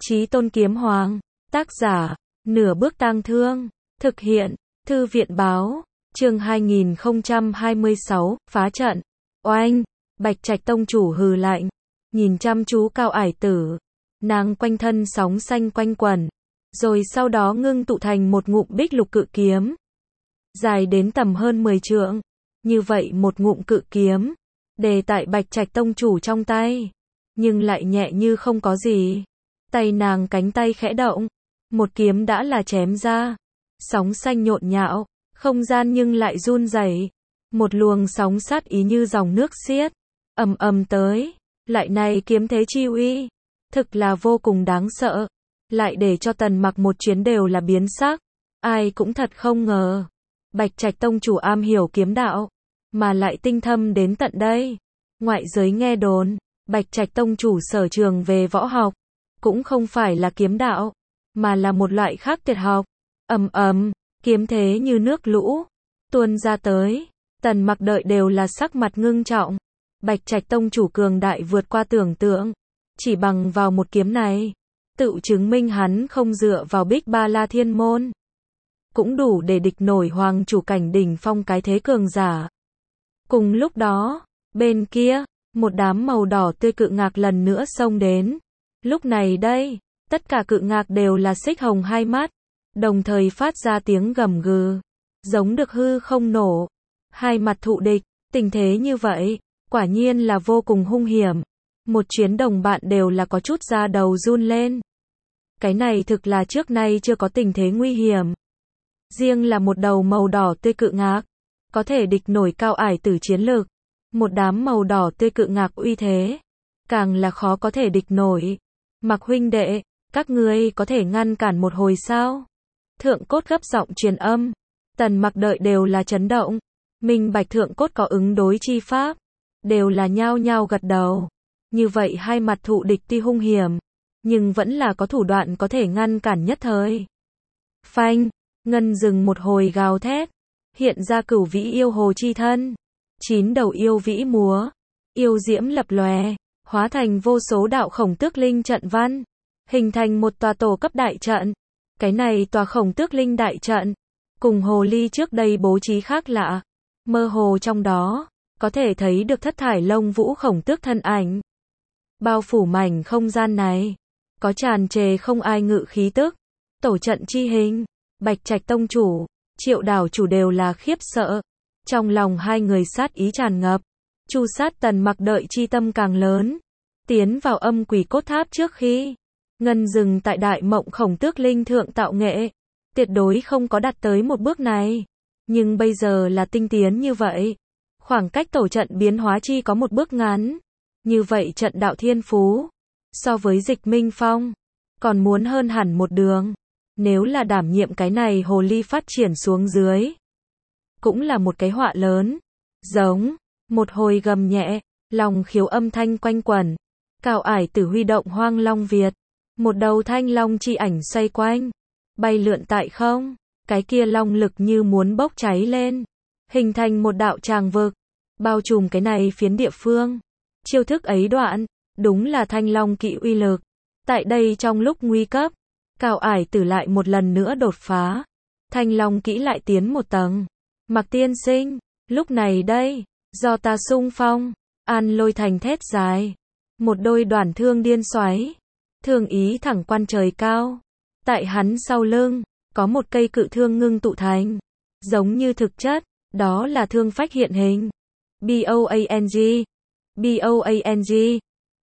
Chí Tôn Kiếm Hoàng, tác giả, Nửa Bước Tang Thương, thực hiện, Thư viện báo, chương 2026, phá trận, oanh, Bạch Trạch tông chủ hừ lạnh, nhìn chăm chú Cao Ải Tử, nàng quanh thân sóng xanh quanh quẩn, rồi sau đó ngưng tụ thành một ngụm bích lục cự kiếm, dài đến tầm hơn 10 trượng, như vậy một ngụm cự kiếm, để tại Bạch Trạch tông chủ trong tay, nhưng lại nhẹ như không có gì. Tay nàng cánh tay khẽ động, một kiếm đã là chém ra, sóng xanh nhộn nhạo, không gian nhưng lại run rẩy, một luồng sóng sát ý như dòng nước xiết, ầm ầm tới, lại này kiếm thế chi uy, thực là vô cùng đáng sợ, lại để cho Tần Mặc một chuyến đều là biến sắc, ai cũng thật không ngờ, Bạch Trạch tông chủ am hiểu kiếm đạo, mà lại tinh thâm đến tận đây. Ngoại giới nghe đồn, Bạch Trạch tông chủ sở trường về võ học, cũng không phải là kiếm đạo, mà là một loại khác tuyệt học. Ầm ầm, kiếm thế như nước lũ tuôn ra tới, Tần Mặc đợi đều là sắc mặt ngưng trọng. Bạch Trạch tông chủ cường đại vượt qua tưởng tượng, chỉ bằng vào một kiếm này, tự chứng minh hắn không dựa vào Bích Ba La Thiên môn, cũng đủ để địch nổi hoàng chủ cảnh đỉnh phong cái thế cường giả. Cùng lúc đó, bên kia, một đám màu đỏ tươi cự ngạc lần nữa xông đến. Lúc này đây, tất cả cự ngạc đều là xích hồng hai mắt, đồng thời phát ra tiếng gầm gừ, giống được hư không nổ. Hai mặt thụ địch, tình thế như vậy, quả nhiên là vô cùng hung hiểm. Một chuyến đồng bạn đều là có chút da đầu run lên. Cái này thực là trước nay chưa có tình thế nguy hiểm. Riêng là một đầu màu đỏ tươi cự ngạc, có thể địch nổi Cao Ải Tử chiến lực. Một đám màu đỏ tươi cự ngạc uy thế, càng là khó có thể địch nổi. Mặc huynh đệ, các ngươi có thể ngăn cản một hồi sao? Thượng cốt gấp giọng truyền âm. Tần Mặc đợi đều là chấn động. Minh bạch thượng cốt có ứng đối chi pháp, đều là nhao nhao gật đầu. Như vậy hai mặt thụ địch tuy hung hiểm, nhưng vẫn là có thủ đoạn có thể ngăn cản nhất thời. Phanh, ngân rừng một hồi gào thét, hiện ra cửu vĩ yêu hồ chi thân. 9 đầu yêu vĩ múa, yêu diễm lập lòe, hóa thành vô số đạo khổng tước linh trận văn, hình thành một tòa tổ cấp đại trận. Cái này tòa khổng tước linh đại trận, cùng hồ ly trước đây bố trí khác lạ, mơ hồ trong đó, có thể thấy được thất thải lông vũ khổng tước thân ảnh. Bao phủ mảnh không gian này, có tràn trề không ai ngự khí tức, tổ trận chi hình, Bạch Trạch tông chủ, Triệu đảo chủ đều là khiếp sợ. Trong lòng hai người sát ý tràn ngập, chu sát Tần Mặc đợi chi tâm càng lớn. Tiến vào âm quỷ cốt tháp trước khi, ngân dừng tại đại mộng khổng tước linh thượng tạo nghệ, tuyệt đối không có đạt tới một bước này. Nhưng bây giờ là tinh tiến như vậy, khoảng cách tổ trận biến hóa chi có một bước ngắn. Như vậy trận đạo thiên phú, so với Dịch Minh Phong, còn muốn hơn hẳn một đường. Nếu là đảm nhiệm cái này hồ ly phát triển xuống dưới, cũng là một cái họa lớn. Giống, một hồi gầm nhẹ, lòng khiếu âm thanh quanh quẩn. Cao Ải Tử huy động Hoang Long Việt, một đầu thanh long chi ảnh xoay quanh, bay lượn tại không, cái kia long lực như muốn bốc cháy lên, hình thành một đạo tràng vực, bao trùm cái này phiến địa phương. Chiêu thức ấy đoạn, đúng là thanh long kỵ uy lực. Tại đây trong lúc nguy cấp, Cao Ải Tử lại một lần nữa đột phá, thanh long kỹ lại tiến một tầng. Mặc tiên sinh, lúc này đây, do ta xung phong, An Lôi Thành thét dài, một đôi đoàn thương điên xoáy, thương ý thẳng quan trời cao. Tại hắn sau lưng, có một cây cự thương ngưng tụ thành, giống như thực chất, đó là thương phách hiện hình. BOANG, BOANG,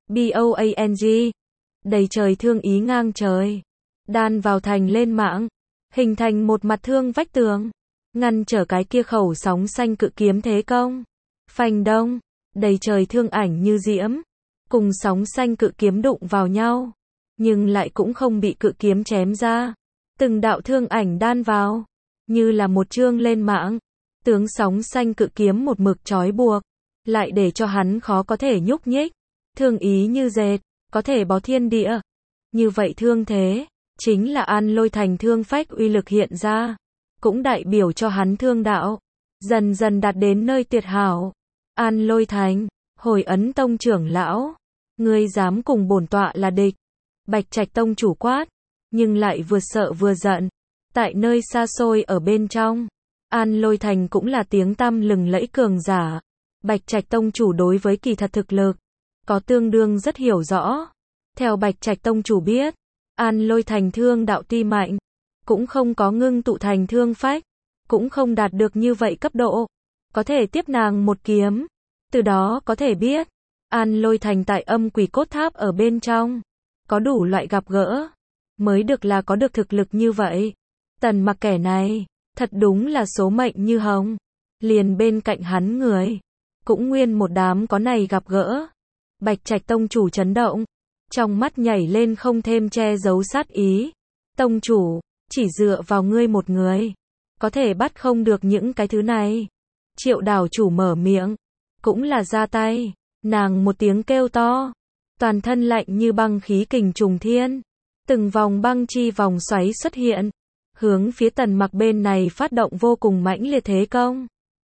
BOANG, đầy trời thương ý ngang trời, đan vào thành lên mạng, hình thành một mặt thương vách tường, ngăn trở cái kia khẩu sóng xanh cự kiếm thế công. Phanh đông, đầy trời thương ảnh như diễm, cùng sóng xanh cự kiếm đụng vào nhau, nhưng lại cũng không bị cự kiếm chém ra. Từng đạo thương ảnh đan vào, như là một chương lên mạng, tướng sóng xanh cự kiếm một mực trói buộc, lại để cho hắn khó có thể nhúc nhích. Thương ý như dệt, có thể bó thiên địa. Như vậy thương thế, chính là An Lôi Thành thương phách uy lực hiện ra, cũng đại biểu cho hắn thương đạo dần dần đạt đến nơi tuyệt hảo. An Lôi Thành, Hồi Ấn tông trưởng lão, ngươi dám cùng bổn tọa là địch? Bạch Trạch tông chủ quát, nhưng lại vừa sợ vừa giận. Tại nơi xa xôi ở bên trong, An Lôi Thành cũng là tiếng tăm lừng lẫy cường giả. Bạch Trạch tông chủ đối với kỳ thật thực lực có tương đương rất hiểu rõ. Theo Bạch Trạch tông chủ biết, An Lôi Thành thương đạo tuy mạnh, cũng không có ngưng tụ thành thương phách, cũng không đạt được như vậy cấp độ, có thể tiếp nàng một kiếm. Từ đó có thể biết, An Lôi Thành tại âm quỷ cốt tháp ở bên trong, có đủ loại gặp gỡ, mới được là có được thực lực như vậy. Tần Mặc kẻ này, thật đúng là số mệnh như hồng. Liền bên cạnh hắn người, cũng nguyên một đám có này gặp gỡ. Bạch Trạch tông chủ chấn động, trong mắt nhảy lên không thêm che giấu sát ý. Tông chủ, chỉ dựa vào ngươi một người, có thể bắt không được những cái thứ này. Triệu đảo chủ mở miệng, cũng là ra tay. Nàng một tiếng kêu to, toàn thân lạnh như băng khí kình trùng thiên. Từng vòng băng chi vòng xoáy xuất hiện, hướng phía Tần Mặc bên này phát động vô cùng mãnh liệt thế công.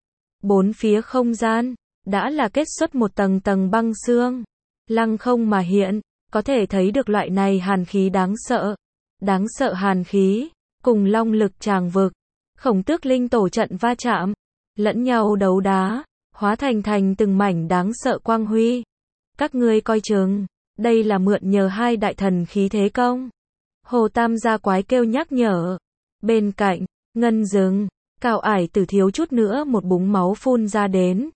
Bốn phía không gian, đã là kết xuất một tầng tầng băng xương. Lăng không mà hiện, có thể thấy được loại này hàn khí đáng sợ. Đáng sợ hàn khí, cùng long lực tràng vực, Khổng Tước linh tổ trận va chạm, lẫn nhau đấu đá, hóa thành từng mảnh đáng sợ quang huy. Các ngươi coi chừng, đây là mượn nhờ hai đại thần khí thế công. Hồ Tam gia quái kêu nhắc nhở. Bên cạnh, ngân rừng, Cao Ải Tử thiếu chút nữa một búng máu phun ra đến.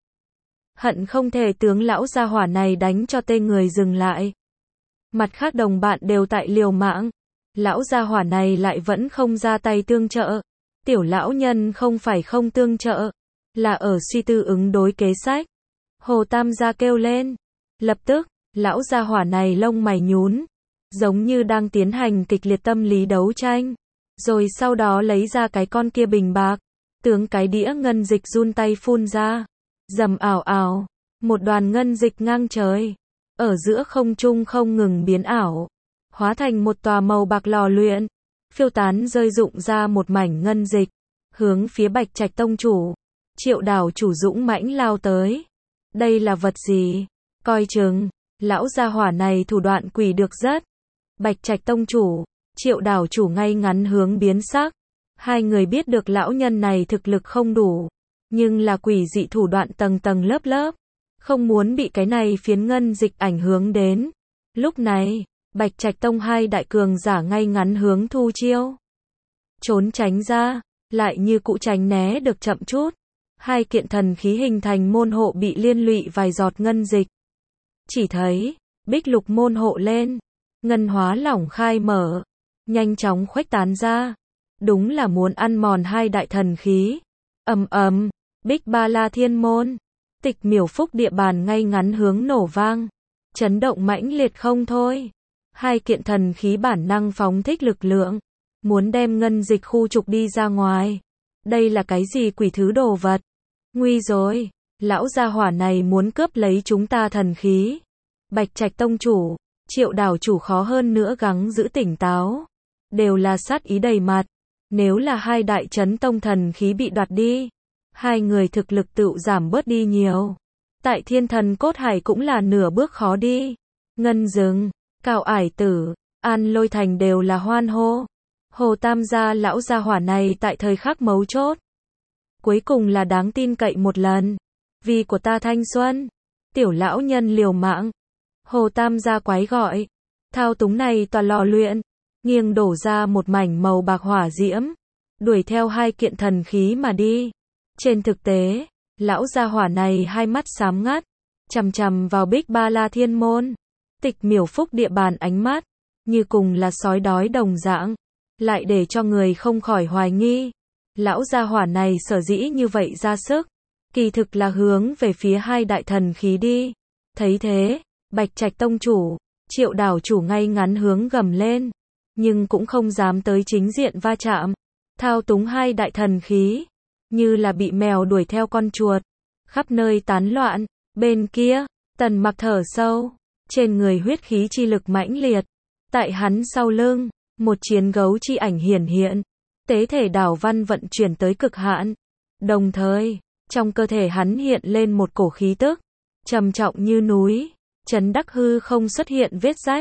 Hận không thể tướng lão gia hỏa này đánh cho tên người dừng lại. Mặt khác đồng bạn đều tại liều mạng. Lão gia hỏa này lại vẫn không ra tay tương trợ. Tiểu lão nhân không phải không tương trợ, là ở suy tư ứng đối kế sách. Hồ Tam gia kêu lên. Lập tức, lão gia hỏa này lông mày nhún, giống như đang tiến hành kịch liệt tâm lý đấu tranh. Rồi sau đó lấy ra cái con kia bình bạc, tướng cái đĩa ngân dịch run tay phun ra. Rầm ảo ảo, một đoàn ngân dịch ngang trời, ở giữa không trung không ngừng biến ảo, hóa thành một tòa màu bạc lò luyện, phiêu tán rơi rụng ra một mảnh ngân dịch, hướng phía Bạch Trạch tông chủ, Triệu đảo chủ dũng mãnh lao tới. Đây là vật gì? Coi chừng, lão gia hỏa này thủ đoạn quỷ được rất. Bạch Trạch tông chủ, Triệu đảo chủ ngay ngắn hướng biến sắc. Hai người biết được lão nhân này thực lực không đủ, nhưng là quỷ dị thủ đoạn tầng tầng lớp lớp, không muốn bị cái này phiến ngân dịch ảnh hưởng đến. Lúc này, Bạch Trạch tông hai đại cường giả ngay ngắn hướng thu chiêu. Trốn tránh ra, lại như cũ tránh né được chậm chút. Hai kiện thần khí hình thành môn hộ bị liên lụy vài giọt ngân dịch. Chỉ thấy, bích lục môn hộ lên, ngân hóa lỏng khai mở, nhanh chóng khuếch tán ra. Đúng là muốn ăn mòn hai đại thần khí. Ầm ầm, Bích Ba La Thiên môn, Tịch Miểu Phúc địa bàn ngay ngắn hướng nổ vang, chấn động mãnh liệt không thôi. Hai kiện thần khí bản năng phóng thích lực lượng, muốn đem ngân dịch khu trục đi ra ngoài. Đây là cái gì quỷ thứ đồ vật? Nguy rồi, lão gia hỏa này muốn cướp lấy chúng ta thần khí. Bạch Trạch tông chủ, Triệu đảo chủ khó hơn nữa gắng giữ tỉnh táo, đều là sát ý đầy mặt. Nếu là hai đại chấn tông thần khí bị đoạt đi, hai người thực lực tựu giảm bớt đi nhiều. Tại Thiên Thần Cốt Hải cũng là nửa bước khó đi. Ngân rừng, Cao Ải Tử, An Lôi Thành đều là hoan hô. Hồ Tam gia lão gia hỏa này tại thời khắc mấu chốt, cuối cùng là đáng tin cậy một lần. Vì của ta thanh xuân, tiểu lão nhân liều mạng. Hồ Tam gia quái gọi, thao túng này tòa lò luyện, nghiêng đổ ra một mảnh màu bạc hỏa diễm, đuổi theo hai kiện thần khí mà đi. Trên thực tế, lão gia hỏa này hai mắt xám ngắt, chằm chằm vào Bích Ba La Thiên môn, Tịch Miểu Phúc địa bàn ánh mắt, như cùng là sói đói đồng dạng, lại để cho người không khỏi hoài nghi. Lão gia hỏa này sở dĩ như vậy ra sức, kỳ thực là hướng về phía hai đại thần khí đi. Thấy thế, Bạch Trạch tông chủ, Triệu đảo chủ ngay ngắn hướng gầm lên, nhưng cũng không dám tới chính diện va chạm, thao túng hai đại thần khí, như là bị mèo đuổi theo con chuột, khắp nơi tán loạn. Bên kia, Tần Mặc thở sâu, trên người huyết khí chi lực mãnh liệt, tại hắn sau lưng, một chiến gấu chi ảnh hiển hiện, tế thể đảo văn vận chuyển tới cực hạn, đồng thời, trong cơ thể hắn hiện lên một cổ khí tức, trầm trọng như núi, chấn đắc hư không xuất hiện vết rách,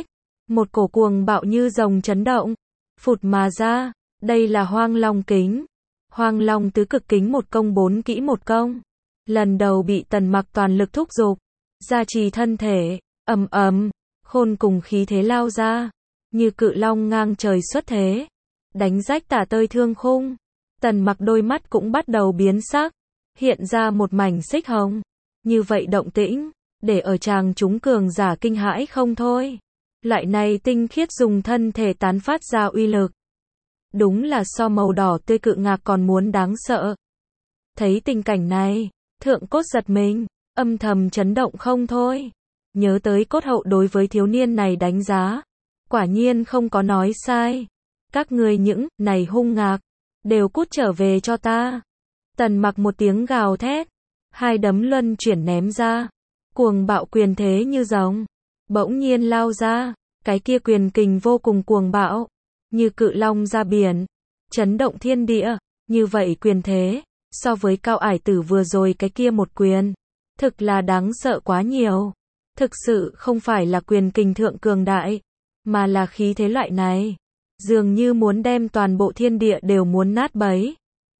Một cổ cuồng bạo như rồng chấn động, phụt mà ra, đây là Hoang Long kính. Hoang Long tứ cực kính một công bốn kỹ một công. Lần đầu bị Tần Mặc toàn lực thúc giục, gia trì thân thể, ầm ầm, khôn cùng khí thế lao ra, như cự long ngang trời xuất thế, đánh rách tả tơi thương khung. Tần Mặc đôi mắt cũng bắt đầu biến sắc, hiện ra một mảnh xích hồng. Như vậy động tĩnh, để ở chàng chúng cường giả kinh hãi không thôi. Loại này tinh khiết dùng thân thể tán phát ra uy lực, đúng là so màu đỏ tươi cự ngạc còn muốn đáng sợ. Thấy tình cảnh này, Thượng Cốt giật mình, âm thầm chấn động không thôi. Nhớ tới Cốt Hậu đối với thiếu niên này đánh giá, quả nhiên không có nói sai. Các ngươi những này hung ngạc, đều cút trở về cho ta. Tần Mặc một tiếng gào thét, hai đấm luân chuyển ném ra, cuồng bạo quyền thế như rồng, bỗng nhiên lao ra, cái kia quyền kình vô cùng cuồng bạo, như cự long ra biển, chấn động thiên địa. Như vậy quyền thế, so với Cao Ải Tử vừa rồi cái kia một quyền, thực là đáng sợ quá nhiều. Thực sự không phải là quyền kình thượng cường đại, mà là khí thế loại này, dường như muốn đem toàn bộ thiên địa đều muốn nát bấy.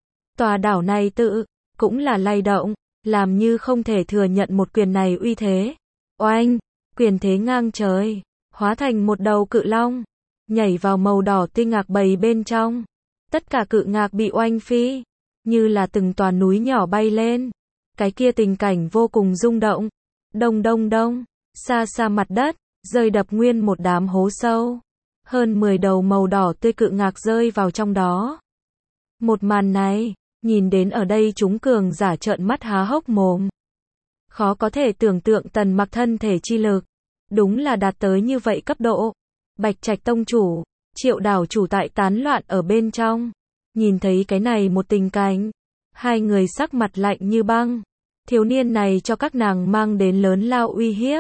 Tòa đảo này cũng là lay động, làm như không thể thừa nhận một quyền này uy thế. Oanh, quyền thế ngang trời, hóa thành một đầu cự long, nhảy vào màu đỏ tinh ngạc bầy bên trong. Tất cả cự ngạc bị oanh phi, như là từng tòa núi nhỏ bay lên. Cái kia tình cảnh vô cùng rung động. Đông đông đông, xa xa mặt đất, rơi đập nguyên một đám hố sâu. Hơn 10 đầu màu đỏ tươi cự ngạc rơi vào trong đó. Một màn này, nhìn đến ở đây chúng cường giả trợn mắt há hốc mồm. Khó có thể tưởng tượng Tần Mặc thân thể chi lực, đúng là đạt tới như vậy cấp độ. Bạch Trạch tông chủ, Triệu đảo chủ tại tán loạn ở bên trong. Nhìn thấy cái này một tình cảnh, hai người sắc mặt lạnh như băng. Thiếu niên này cho các nàng mang đến lớn lao uy hiếp.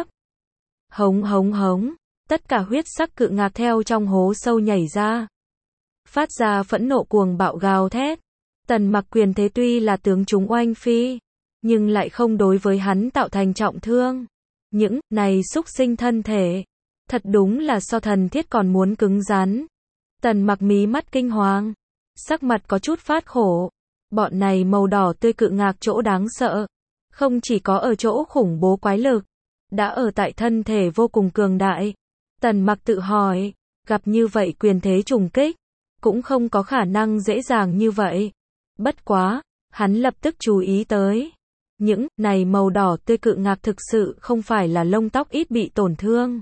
Hống hống hống, tất cả huyết sắc cự ngạc theo trong hố sâu nhảy ra, phát ra phẫn nộ cuồng bạo gào thét. Tần Mặc quyền thế tuy là tướng chúng oanh phi, nhưng lại không đối với hắn tạo thành trọng thương. Những này xúc sinh thân thể, thật đúng là so thần thiết còn muốn cứng rắn. Tần Mặc mí mắt kinh hoàng, sắc mặt có chút phát khổ. Bọn này màu đỏ tươi cự ngạc chỗ đáng sợ, không chỉ có ở chỗ khủng bố quái lực, đã ở tại thân thể vô cùng cường đại. Tần Mặc tự hỏi, gặp như vậy quyền thế trùng kích, cũng không có khả năng dễ dàng như vậy. Bất quá, hắn lập tức chú ý tới, những này màu đỏ tươi cự ngạc thực sự không phải là lông tóc ít bị tổn thương,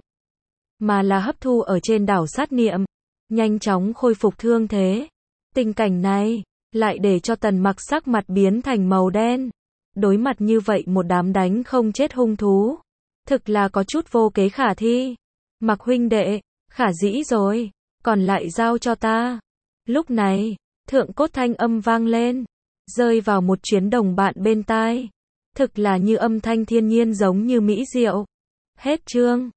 mà là hấp thu ở trên đảo sát niệm, nhanh chóng khôi phục thương thế. Tình cảnh này, lại để cho Tần Mặc sắc mặt biến thành màu đen. Đối mặt như vậy một đám đánh không chết hung thú, thực là có chút vô kế khả thi. Mặc huynh đệ, khả dĩ rồi, còn lại giao cho ta. Lúc này, Thượng Cốt thanh âm vang lên, rơi vào một chuyến đồng bạn bên tai. Thực là như âm thanh thiên nhiên giống như mỹ diệu. Hết chương.